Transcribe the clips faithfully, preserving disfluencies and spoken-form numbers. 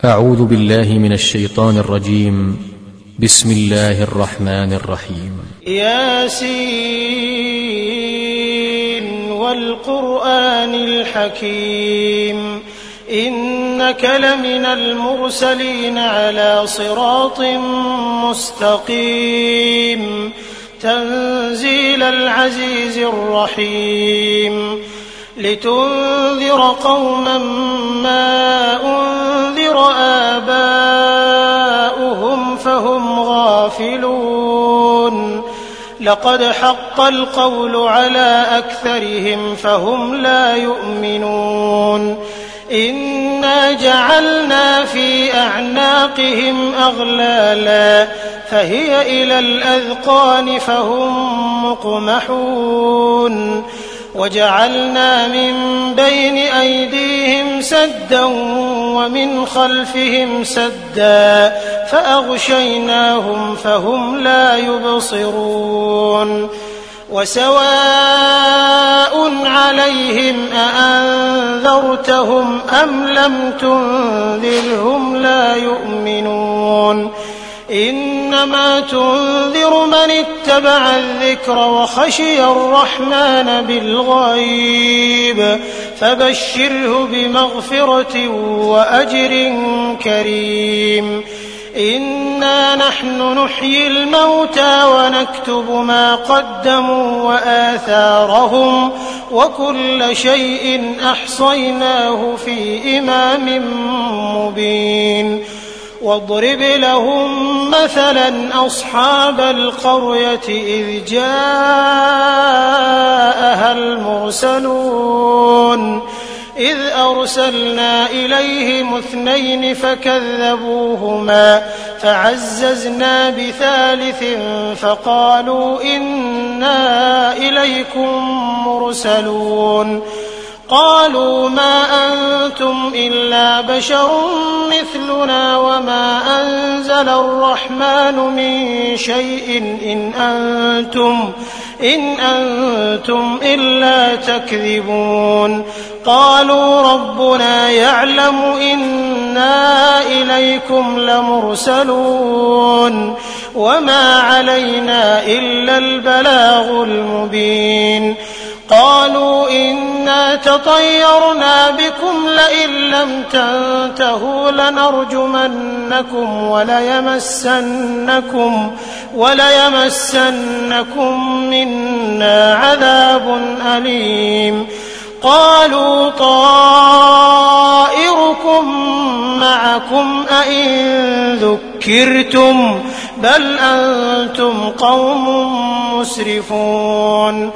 أعوذ بالله من الشيطان الرجيم. بسم الله الرحمن الرحيم. ياسين والقرآن الحكيم إنك لمن المرسلين على صراط مستقيم تنزيل العزيز الرحيم لتنذر قوما ما أنذر آباؤهم فهم غافلون لقد حق القول على أكثرهم فهم لا يؤمنون إنا جعلنا في أعناقهم أغلالا فهي إلى الأذقان فهم مقمحون وجعلنا من بين أيديهم سدا ومن خلفهم سدا فأغشيناهم فهم لا يبصرون وسواء عليهم أأنذرتهم أم لم تنذرهم لا يؤمنون إنما تنذر من اتبع الذكر وخشي الرحمن بالغيب فبشره بمغفرة وأجر كريم إنا نحن نحيي الموتى ونكتب ما قدموا وآثارهم وكل شيء أحصيناه في إمام مبين واضرب لهم مثلا أصحاب القرية إذ جاءها المرسلون إذ أرسلنا إليهم اثنين فكذبوهما فعززنا بثالث فقالوا إنا إليكم مرسلون قالوا ما أنتم إلا بشر مثلنا وما أنزل الرحمن من شيء إن أنتم إن أنتم إلا تكذبون قالوا ربنا يعلم إنا إليكم لمرسلون وما علينا إلا البلاغ المبين قالوا إنا تطيرنا بكم لئن لم تنتهوا لنرجمنكم وليمسنكم وليمسنكم منا عذاب أليم قالوا طائركم معكم أئن ذكرتم بل أنتم قوم مسرفون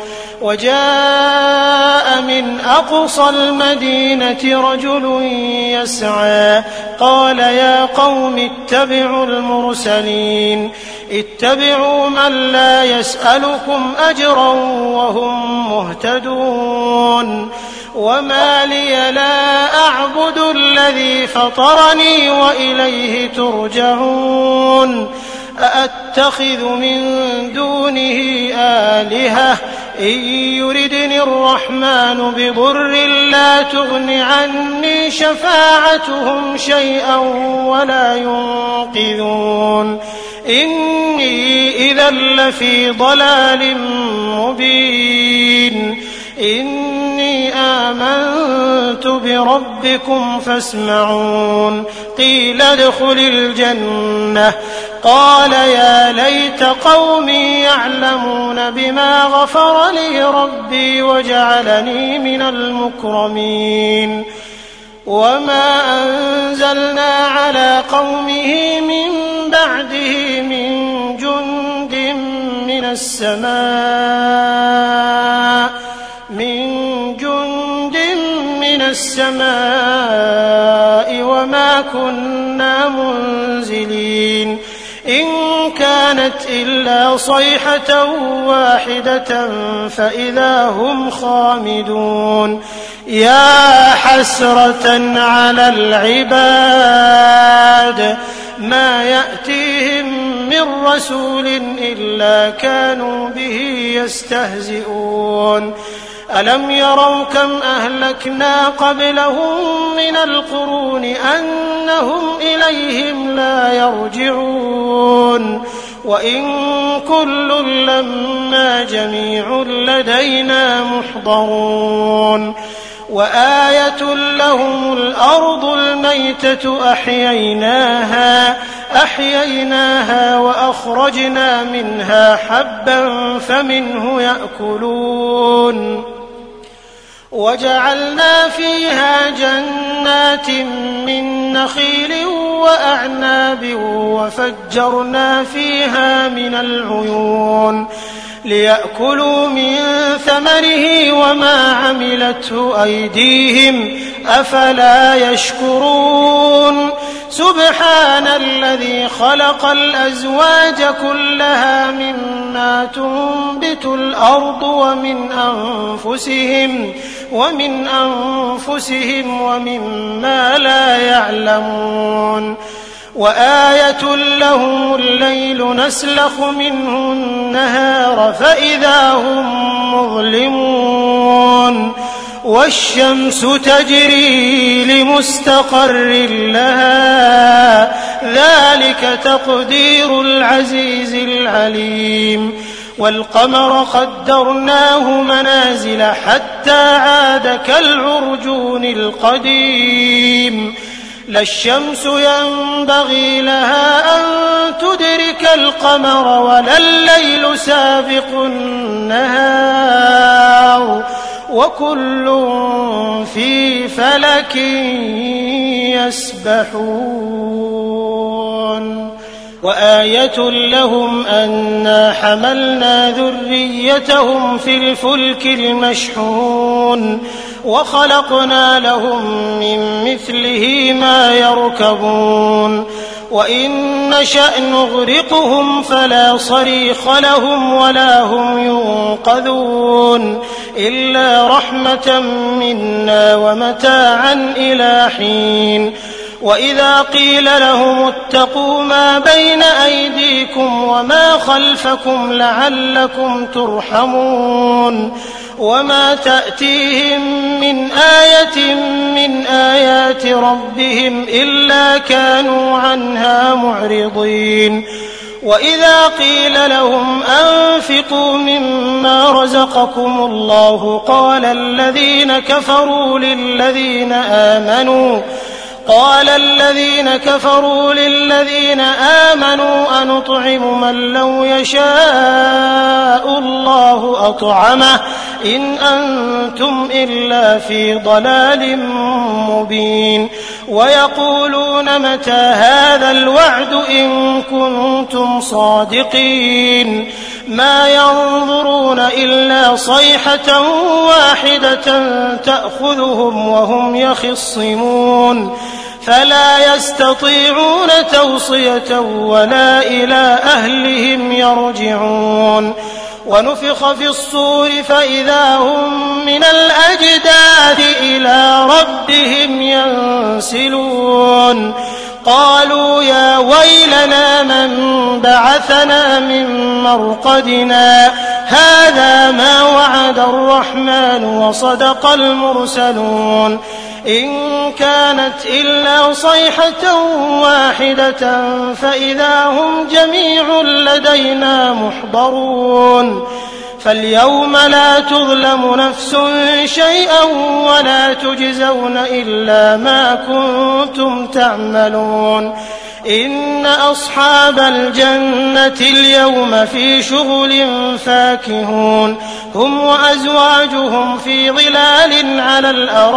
وجاء من أقصى المدينة رجل يسعى قال يا قوم اتبعوا المرسلين اتبعوا من لا يسألكم أجرا وهم مهتدون وما لي لا أعبد الذي فطرني وإليه ترجعون أأتخذ من دونه آلهة إن يردني الرحمن بضر لا تغن عني شفاعتهم شيئا ولا ينقذون إني إذا لفي ضلال مبين إني آمنت بربكم فاسمعون قيل ادخل الجنة قال يا ليت قومي يعلمون بما غفر لي ربي وجعلني من المكرمين وما أنزلنا على قومه من بعده من جند من السماء من جند من السماء وما كنا منزلين إن كانت إلا صيحة واحدة فإذا هم خامدون يا حسرة على العباد ما يأتيهم من رسول إلا كانوا به يستهزئون ألم يروا كم أهلكنا قبلهم من القرون أنهم إليهم لا يرجعون وإن كل لما جميع لدينا محضرون وآية لهم الأرض الميتة أحييناها أحييناها وأخرجنا منها حبا فمنه يأكلون وجعلنا فيها جنات من نخيل وأعناب وفجرنا فيها من العيون ليأكلوا من ثمره وما عملته أيديهم أفلا يشكرون سبحان الذي خلق الأزواج كلها مما تنبت الأرض ومن أنفسهم ومن أنفسهم ومما لا يعلمون وآية لهم الليل نسلخ منه النهار فإذا هم مظلمون والشمس تجري لمستقر لها ذلك تقدير العزيز العليم والقمر قدرناه منازل حتى عاد كالعرجون القديم لا الشمس ينبغي لها أن تدرك القمر ولا الليل سابق النهار وكل في فلك يسبحون وآية لهم أنا حملنا ذريتهم في الفلك المشحون وخلقنا لهم من مثله ما يركبون وإن نشأ نغرقهم فلا صريخ لهم ولا هم ينقذون إلا رحمة منا ومتاعا إلى حين وإذا قيل لهم اتقوا ما بين أيديكم وما خلفكم لعلكم ترحمون وما تأتيهم من آية من آيات ربهم إلا كانوا عنها معرضين وإذا قيل لهم أنفقوا مما رزقكم الله قال الذين كفروا للذين آمنوا قال الذين كفروا للذين آمنوا أنطعم من لو يشاء الله أطعمه إن أنتم إلا في ضلال مبين ويقولون متى هذا الوعد إن كنتم صادقين ما ينظرون إلا صيحة واحدة تأخذهم وهم يخصمون فلا يستطيعون توصية ولا إلى أهلهم يرجعون ونفخ في الصور فإذا هم من الأجداث إلى ربهم ينسلون قالوا يا ويلنا من بعثنا من مرقدنا هذا ما وعد الرحمن وصدق المرسلون إن كانت إلا صيحة واحدة فإذا هم جميع لدينا محضرون فاليوم لا تظلم نفس شيئا ولا تجزون إلا ما كنتم تعملون إن أصحاب الجنة اليوم في شغل فاكهون هم وأزواجهم في ظلال على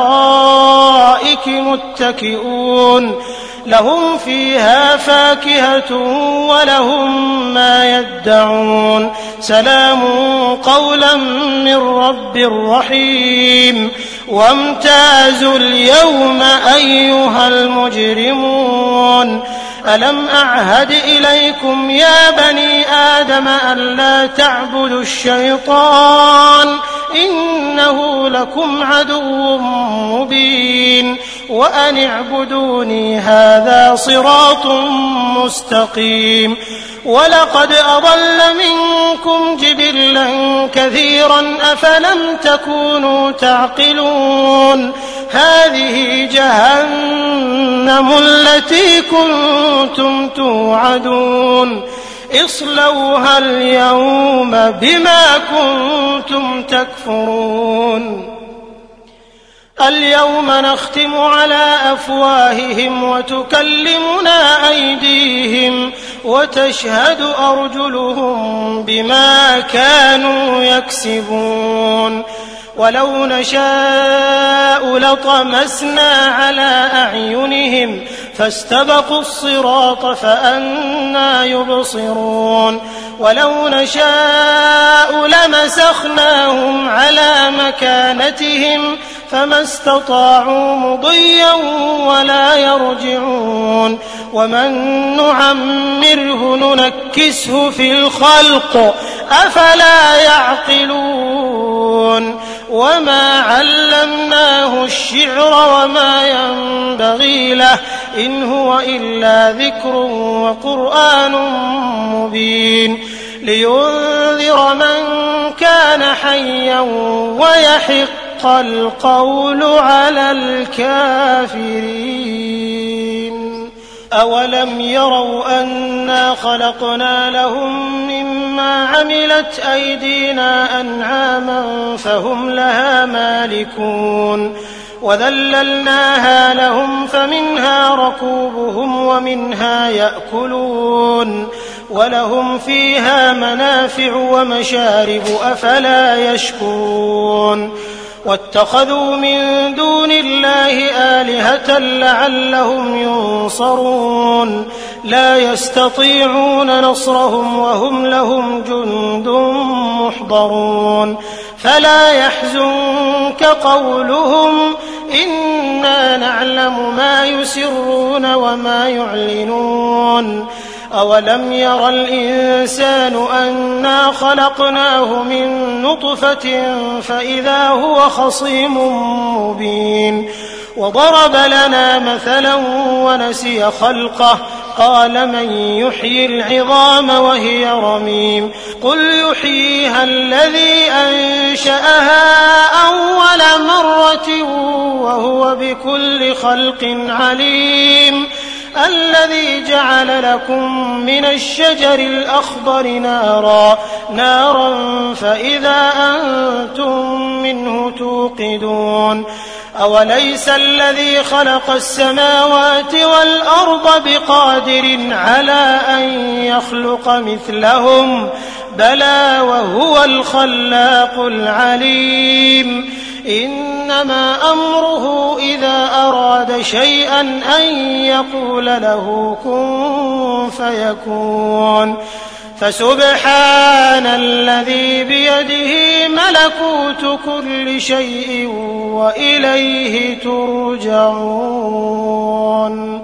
الأرائك متكئون لهم فيها فاكهة ولهم ما يدعون سلام قولا من رب رحيم وامتازوا اليوم أيها المجرمون ألم أعهد إليكم يا بني آدم ألا تعبدوا الشيطان إنه لكم عدو مبين وأن اعبدوني هذا صراط مستقيم ولقد أضل منكم جبلا كثيرا أفلم تكونوا تعقلون هذه جهنم التي كنتم توعدون اصلوها اليوم بما كنتم تكفرون اليوم نختم على أفواههم وتكلمنا أيديهم وتشهد أرجلهم بما كانوا يكسبون ولو نشاء لطمسنا على أعينهم فاستبقوا الصراط فأنى يبصرون ولو نشاء لمسخناهم على مكانتهم فما استطاعوا مضيا ولا يرجعون ومن نعمره ننكسه في الخلق أفلا يعقلون وما علمناه الشعر وما ينبغي له إن هو إلا ذكر وقرآن مبين لينذر من كان حيا ويحق القول على الكافرين أولم يروا أنا خلقنا لهم مما عملت أيدينا أنعاما فهم لها مالكون وذللناها لهم فمنها ركوبهم ومنها يأكلون ولهم فيها منافع ومشارب أفلا يشكرون واتخذوا من دون الله آلهة لعلهم ينصرون لا يستطيعون نصرهم وهم لهم جند محضرون فلا يحزنك قولهم إنا نعلم ما يسرون وما يعلنون أولم ير الإنسان أنا خلقناه من نطفة فإذا هو خصيم مبين وضرب لنا مثلا ونسي خلقه قال من يحيي العظام وهي رميم قل يحييها الذي أنشأها أول مرة وهو بكل خلق عليم الذي جعل لكم من الشجر الأخضر نارا نارا فإذا أنتم منه توقدون أوليس الذي خلق السماوات والأرض بقادر على أن يخلق مثلهم بلى وهو الخلاق العليم إنما أمره إذا أراد شيئا أن يقول له كن فيكون فسبحان الذي بيده ملكوت كل شيء وإليه ترجعون